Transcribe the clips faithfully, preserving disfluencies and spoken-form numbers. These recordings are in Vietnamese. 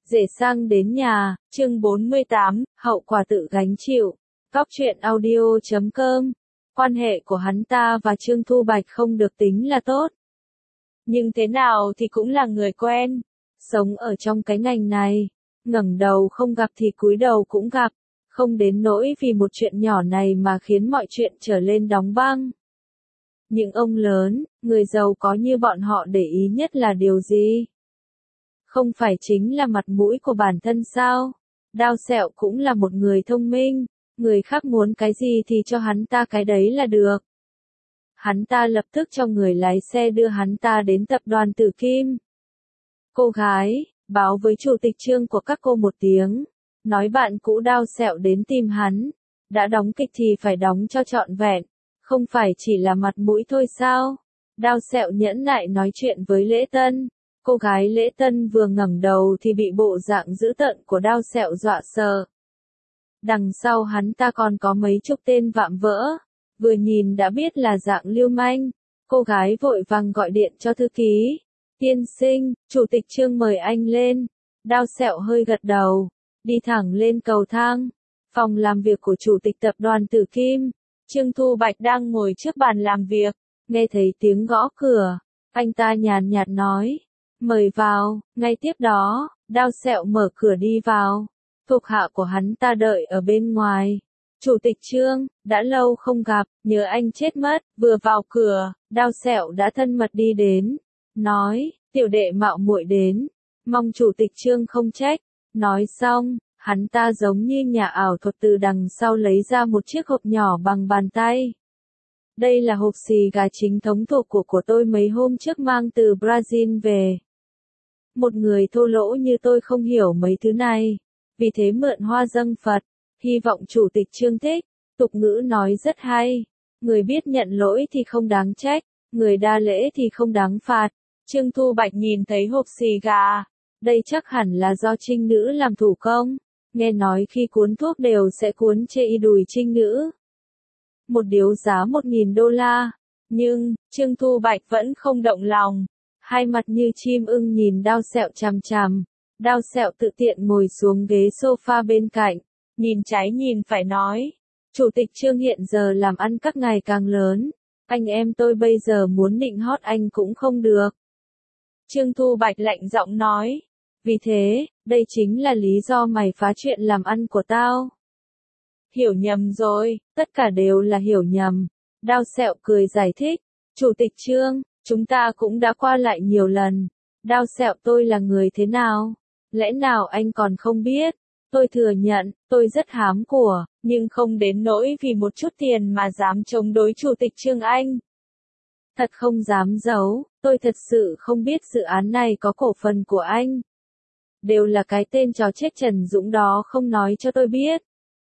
Rể sang đến nhà, chương bốn mươi tám, hậu quả tự gánh chịu. Góc truyện audio chấm com. Quan hệ của hắn ta và Trương Thu Bạch không được tính là tốt. Nhưng thế nào thì cũng là người quen. Sống ở trong cái ngành này, ngẩng đầu không gặp thì cúi đầu cũng gặp. Không đến nỗi vì một chuyện nhỏ này mà khiến mọi chuyện trở lên đóng băng. Những ông lớn, người giàu có như bọn họ để ý nhất là điều gì? Không phải chính là mặt mũi của bản thân sao? Đao Sẹo cũng là một người thông minh, người khác muốn cái gì thì cho hắn ta cái đấy là được. Hắn ta lập tức cho người lái xe đưa hắn ta đến tập đoàn Tử Kim. Cô gái, báo với chủ tịch Trương của các cô một tiếng, nói bạn cũ Đao Sẹo đến tìm hắn, đã đóng kịch thì phải đóng cho trọn vẹn, không phải chỉ là mặt mũi thôi sao? Đao Sẹo nhẫn nại nói chuyện với Lễ Tân. Cô gái Lễ Tân vừa ngẩng đầu thì bị bộ dạng dữ tợn của Đao Sẹo dọa sợ. Đằng sau hắn ta còn có mấy chục tên vạm vỡ, vừa nhìn đã biết là dạng lưu manh. Cô gái vội vàng gọi điện cho thư ký. Tiên sinh, chủ tịch Trương mời anh lên. Đao Sẹo hơi gật đầu, đi thẳng lên cầu thang. Phòng làm việc của chủ tịch tập đoàn Tử Kim. Trương Thu Bạch đang ngồi trước bàn làm việc, nghe thấy tiếng gõ cửa, anh ta nhàn nhạt nói, mời vào. Ngay tiếp đó, Đao Sẹo mở cửa đi vào, thuộc hạ của hắn ta đợi ở bên ngoài. Chủ tịch Trương, đã lâu không gặp, nhớ anh chết mất. Vừa vào cửa, Đao Sẹo đã thân mật đi đến, nói, tiểu đệ mạo muội đến, mong chủ tịch Trương không trách. Nói xong, hắn ta giống như nhà ảo thuật từ đằng sau lấy ra một chiếc hộp nhỏ bằng bàn tay. Đây là hộp xì gà chính thống thuộc của của tôi mấy hôm trước mang từ Brazil về. Một người thô lỗ như tôi không hiểu mấy thứ này, vì thế mượn hoa dâng Phật, hy vọng chủ tịch Trương thích. Tục ngữ nói rất hay, người biết nhận lỗi thì không đáng trách, người đa lễ thì không đáng phạt. Trương Thu Bạch nhìn thấy hộp xì gà, đây chắc hẳn là do trinh nữ làm thủ công. Nghe nói khi cuốn thuốc đều sẽ cuốn chê đùi trinh nữ. Một điếu giá một nghìn đô la. Nhưng, Trương Thu Bạch vẫn không động lòng. Hai mặt như chim ưng nhìn Đao Sẹo chằm chằm. Đao Sẹo tự tiện ngồi xuống ghế sofa bên cạnh. Nhìn trái nhìn phải nói. Chủ tịch Trương hiện giờ làm ăn các ngày càng lớn. Anh em tôi bây giờ muốn nịnh hót anh cũng không được. Trương Thu Bạch lạnh giọng nói. Vì thế, đây chính là lý do mày phá chuyện làm ăn của tao. Hiểu nhầm rồi, tất cả đều là hiểu nhầm. Đao Sẹo cười giải thích. Chủ tịch Trương, chúng ta cũng đã qua lại nhiều lần. Đao Sẹo tôi là người thế nào? Lẽ nào anh còn không biết? Tôi thừa nhận, tôi rất hám của, nhưng không đến nỗi vì một chút tiền mà dám chống đối chủ tịch Trương anh. Thật không dám giấu, tôi thật sự không biết dự án này có cổ phần của anh. Đều là cái tên chó chết Trần Dũng đó không nói cho tôi biết.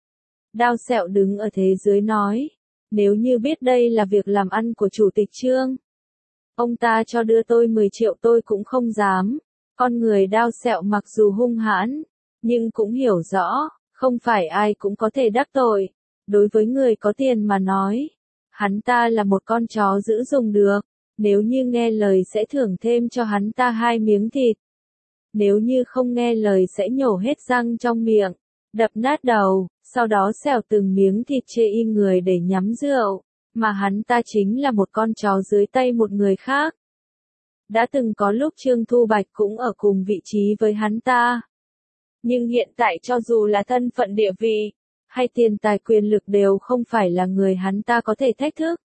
Đao Sẹo đứng ở thế dưới nói, nếu như biết đây là việc làm ăn của chủ tịch Trương, ông ta cho đưa tôi mười triệu tôi cũng không dám. Con người Đao Sẹo mặc dù hung hãn, nhưng cũng hiểu rõ, không phải ai cũng có thể đắc tội. Đối với người có tiền mà nói, hắn ta là một con chó giữ dùng được, nếu như nghe lời sẽ thưởng thêm cho hắn ta hai miếng thịt. Nếu như không nghe lời sẽ nhổ hết răng trong miệng, đập nát đầu, sau đó xẻo từng miếng thịt chê y người để nhắm rượu, mà hắn ta chính là một con chó dưới tay một người khác. Đã từng có lúc Trương Thu Bạch cũng ở cùng vị trí với hắn ta. Nhưng hiện tại cho dù là thân phận địa vị, hay tiền tài quyền lực đều không phải là người hắn ta có thể thách thức.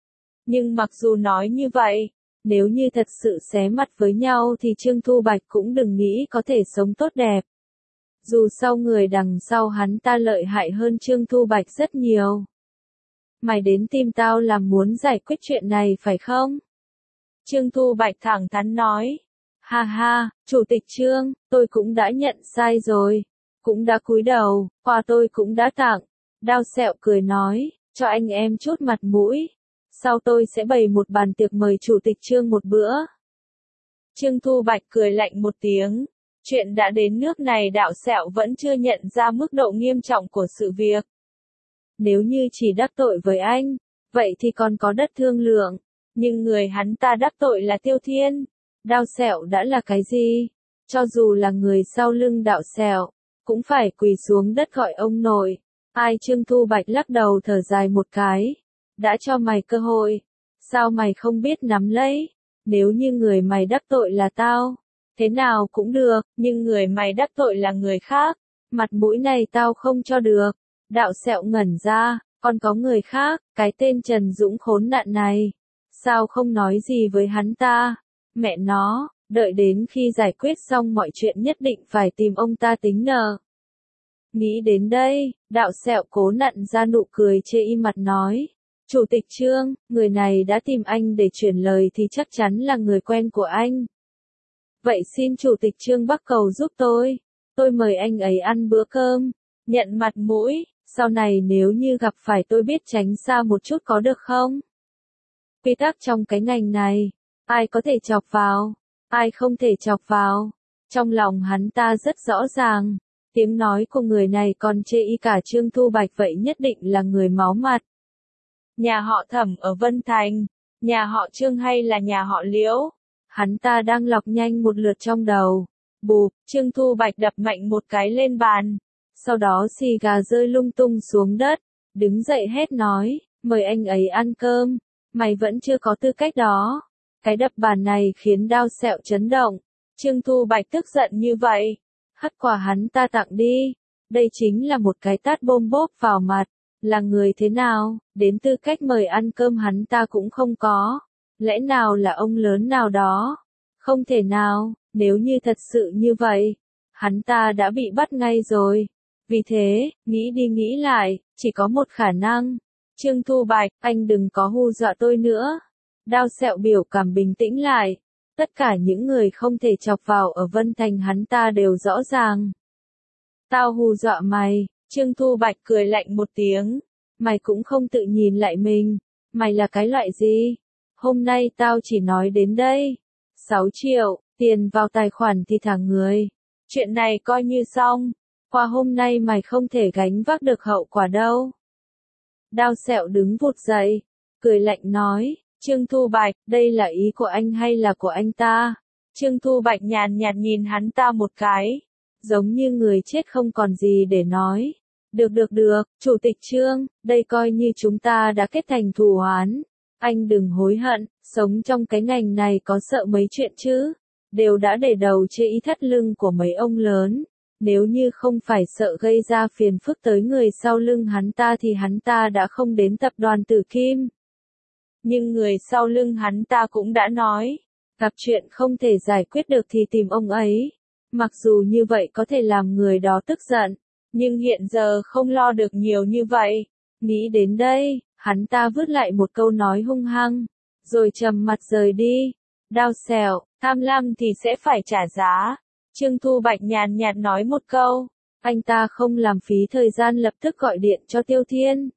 Nhưng mặc dù nói như vậy, nếu như thật sự xé mặt với nhau thì Trương Thu Bạch cũng đừng nghĩ có thể sống tốt đẹp. Dù sau người đằng sau hắn ta lợi hại hơn Trương Thu Bạch rất nhiều. Mày đến tìm tao là muốn giải quyết chuyện này phải không? Trương Thu Bạch thẳng thắn nói. Ha ha, chủ tịch Trương, tôi cũng đã nhận sai rồi. Cũng đã cúi đầu, quà tôi cũng đã tặng. Đao Sẹo cười nói, cho anh em chút mặt mũi. Sau tôi sẽ bày một bàn tiệc mời chủ tịch Trương một bữa. Trương Thu Bạch cười lạnh một tiếng. Chuyện đã đến nước này Đao Sẹo vẫn chưa nhận ra mức độ nghiêm trọng của sự việc. Nếu như chỉ đắc tội với anh, vậy thì còn có đất thương lượng. Nhưng người hắn ta đắc tội là Tiêu Thiên. Đao Sẹo đã là cái gì? cho dù là người sau lưng Đạo Sẹo, cũng phải quỳ xuống đất gọi ông nội. Ai? Trương Thu Bạch lắc đầu thở dài một cái. Đã cho mày cơ hội, sao mày không biết nắm lấy? Nếu như người mày đắc tội là tao, thế nào cũng được, nhưng người mày đắc tội là người khác, mặt mũi này tao không cho được. Đạo Sẹo ngẩn ra, còn có người khác, cái tên Trần Dũng khốn nạn này, sao không nói gì với hắn ta? Mẹ nó, đợi đến khi giải quyết xong mọi chuyện nhất định phải tìm ông ta tính nợ. Nghĩ đến đây, Đạo Sẹo cố nặn ra nụ cười chê y mặt nói. Chủ tịch Trương, người này đã tìm anh để chuyển lời thì chắc chắn là người quen của anh. Vậy xin Chủ tịch Trương bắc cầu giúp tôi. Tôi mời anh ấy ăn bữa cơm, nhận mặt mũi, sau này nếu như gặp phải tôi biết tránh xa một chút có được không? Quy tắc trong cái ngành này, ai có thể chọc vào, ai không thể chọc vào. Trong lòng hắn ta rất rõ ràng, tiếng nói của người này còn chê y cả Trương Thu Bạch vậy nhất định là người máu mặt. Nhà họ Thẩm ở Vân Thành, nhà họ Trương hay là nhà họ Liễu? Hắn ta đang lọc nhanh một lượt trong đầu. Bụp, Trương Thu Bạch đập mạnh một cái lên bàn. Sau đó xì gà rơi lung tung xuống đất. Đứng dậy hét nói, mời anh ấy ăn cơm. Mày vẫn chưa có tư cách đó. Cái đập bàn này khiến Đao Sẹo chấn động. Trương Thu Bạch tức giận như vậy. Hất quả hắn ta tặng đi. Đây chính là một cái tát bôm bốp vào mặt. Là người thế nào, đến tư cách mời ăn cơm hắn ta cũng không có. Lẽ nào là ông lớn nào đó? Không thể nào, nếu như thật sự như vậy, hắn ta đã bị bắt ngay rồi. Vì thế, nghĩ đi nghĩ lại, chỉ có một khả năng. Trương Thu Bạch, anh đừng có hù dọa tôi nữa. Đao Sẹo biểu cảm bình tĩnh lại. Tất cả những người không thể chọc vào ở Vân Thành hắn ta đều rõ ràng. Tao hù dọa mày. Trương Thu Bạch cười lạnh một tiếng. Mày cũng không tự nhìn lại mình. Mày là cái loại gì? Hôm nay tao chỉ nói đến đây. sáu triệu, tiền vào tài khoản thì thả người. Chuyện này coi như xong. Qua hôm nay mày không thể gánh vác được hậu quả đâu. Đao Sẹo đứng vụt dậy. Cười lạnh nói. Trương Thu Bạch, đây là ý của anh hay là của anh ta? Trương Thu Bạch nhàn nhạt nhìn hắn ta một cái. Giống như người chết không còn gì để nói. Được được được, Chủ tịch Trương, đây coi như chúng ta đã kết thành thù oán. Anh đừng hối hận, sống trong cái ngành này có sợ mấy chuyện chứ. Đều đã để đầu chê ý thắt lưng của mấy ông lớn. Nếu như không phải sợ gây ra phiền phức tới người sau lưng hắn ta thì hắn ta đã không đến tập đoàn Tử Kim. Nhưng người sau lưng hắn ta cũng đã nói. Gặp chuyện không thể giải quyết được thì tìm ông ấy. Mặc dù như vậy có thể làm người đó tức giận, nhưng hiện giờ không lo được nhiều như vậy. Nghĩ đến đây, hắn ta vứt lại một câu nói hung hăng, rồi trầm mặt rời đi. Đao Sẹo, tham lam thì sẽ phải trả giá. Trương Thu Bạch nhàn nhạt nói một câu, anh ta không làm phí thời gian lập tức gọi điện cho Tiêu Thiên.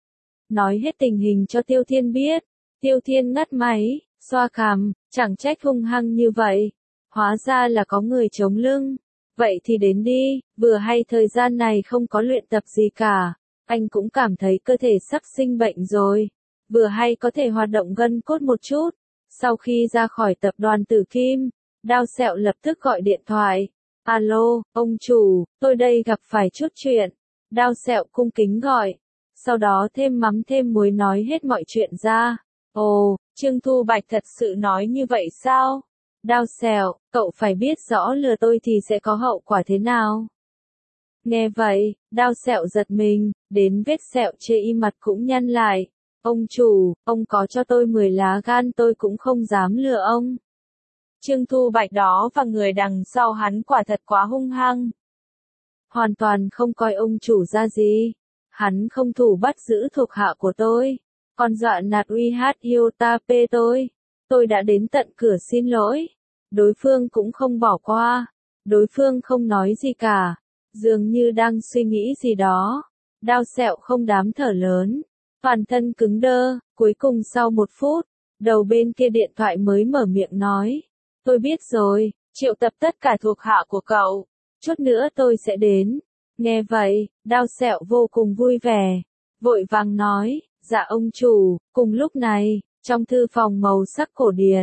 Nói hết tình hình cho Tiêu Thiên biết. Tiêu Thiên ngắt máy, xoa cằm, chẳng trách hung hăng như vậy. Hóa ra là có người chống lưng. Vậy thì đến đi, vừa hay thời gian này không có luyện tập gì cả. Anh cũng cảm thấy cơ thể sắp sinh bệnh rồi. Vừa hay có thể hoạt động gân cốt một chút. Sau khi ra khỏi tập đoàn Tử Kim, Đao Sẹo lập tức gọi điện thoại. Alo, ông chủ, tôi đây gặp phải chút chuyện. Đao Sẹo cung kính gọi. Sau đó thêm mắm thêm muối nói hết mọi chuyện ra. Ồ, Trương Thu Bạch thật sự nói như vậy sao? Đao Sẹo, cậu phải biết rõ lừa tôi thì sẽ có hậu quả thế nào. Nghe vậy, Đao Sẹo giật mình, đến vết sẹo chê y mặt cũng nhăn lại. Ông chủ, ông có cho tôi mười lá gan tôi cũng không dám lừa ông. Trương Thu Bạch đó và người đằng sau hắn quả thật quá hung hăng. Hoàn toàn không coi ông chủ ra gì. Hắn không thủ bắt giữ thuộc hạ của tôi. Còn dọa nạt uy hát yêu ta pê tôi. Tôi đã đến tận cửa xin lỗi. Đối phương cũng không bỏ qua. Đối phương không nói gì cả. Dường như đang suy nghĩ gì đó. Đao Sẹo không dám thở lớn. Toàn thân cứng đơ. Cuối cùng sau một phút, đầu bên kia điện thoại mới mở miệng nói. Tôi biết rồi, triệu tập tất cả thuộc hạ của cậu. Chút nữa tôi sẽ đến. Nghe vậy, Đao Sẹo vô cùng vui vẻ. Vội vàng nói, dạ ông chủ. Cùng lúc này, trong thư phòng màu sắc cổ điển,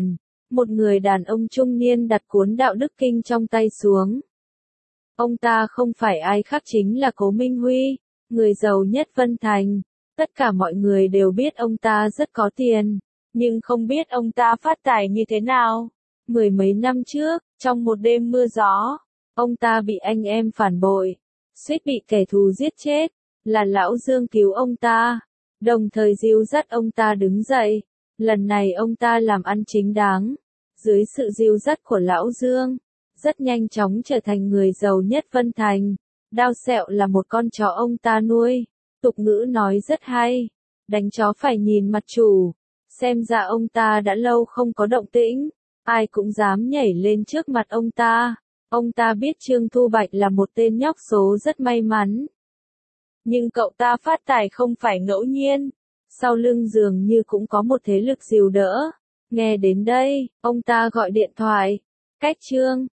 một người đàn ông trung niên đặt cuốn đạo đức kinh trong tay xuống. Ông ta không phải ai khác chính là Cố Minh Huy, người giàu nhất Vân Thành. Tất cả mọi người đều biết ông ta rất có tiền, nhưng không biết ông ta phát tài như thế nào. Mười mấy năm trước, trong một đêm mưa gió, ông ta bị anh em phản bội, suýt bị kẻ thù giết chết, là Lão Dương cứu ông ta, đồng thời dìu dắt ông ta đứng dậy. Lần này ông ta làm ăn chính đáng, dưới sự dìu dắt của Lão Dương, rất nhanh chóng trở thành người giàu nhất Vân Thành. Đao Sẹo là một con chó ông ta nuôi, tục ngữ nói rất hay, đánh chó phải nhìn mặt chủ. Xem ra ông ta đã lâu không có động tĩnh, ai cũng dám nhảy lên trước mặt ông ta. Ông ta biết Trương Thu Bạch là một tên nhóc số rất may mắn. Nhưng cậu ta phát tài không phải ngẫu nhiên, sau lưng dường như cũng có một thế lực dìu đỡ. Nghe đến đây, ông ta gọi điện thoại. Cách Trương